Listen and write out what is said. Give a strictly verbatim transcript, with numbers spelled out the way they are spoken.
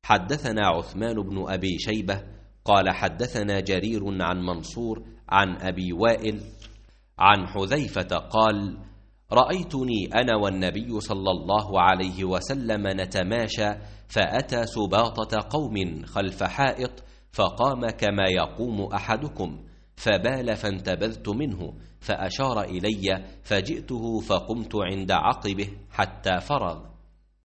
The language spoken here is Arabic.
حدثنا عثمان بن أبي شيبة قال حدثنا جرير عن منصور عن أبي وائل عن حذيفة قال رأيتني أنا والنبي صلى الله عليه وسلم نتماشى، فأتى سباطة قوم خلف حائط فقام كما يقوم أحدكم، فبال فانتبذت منه، فأشار إلي فجئته فقمت عند عقبه حتى فرغ،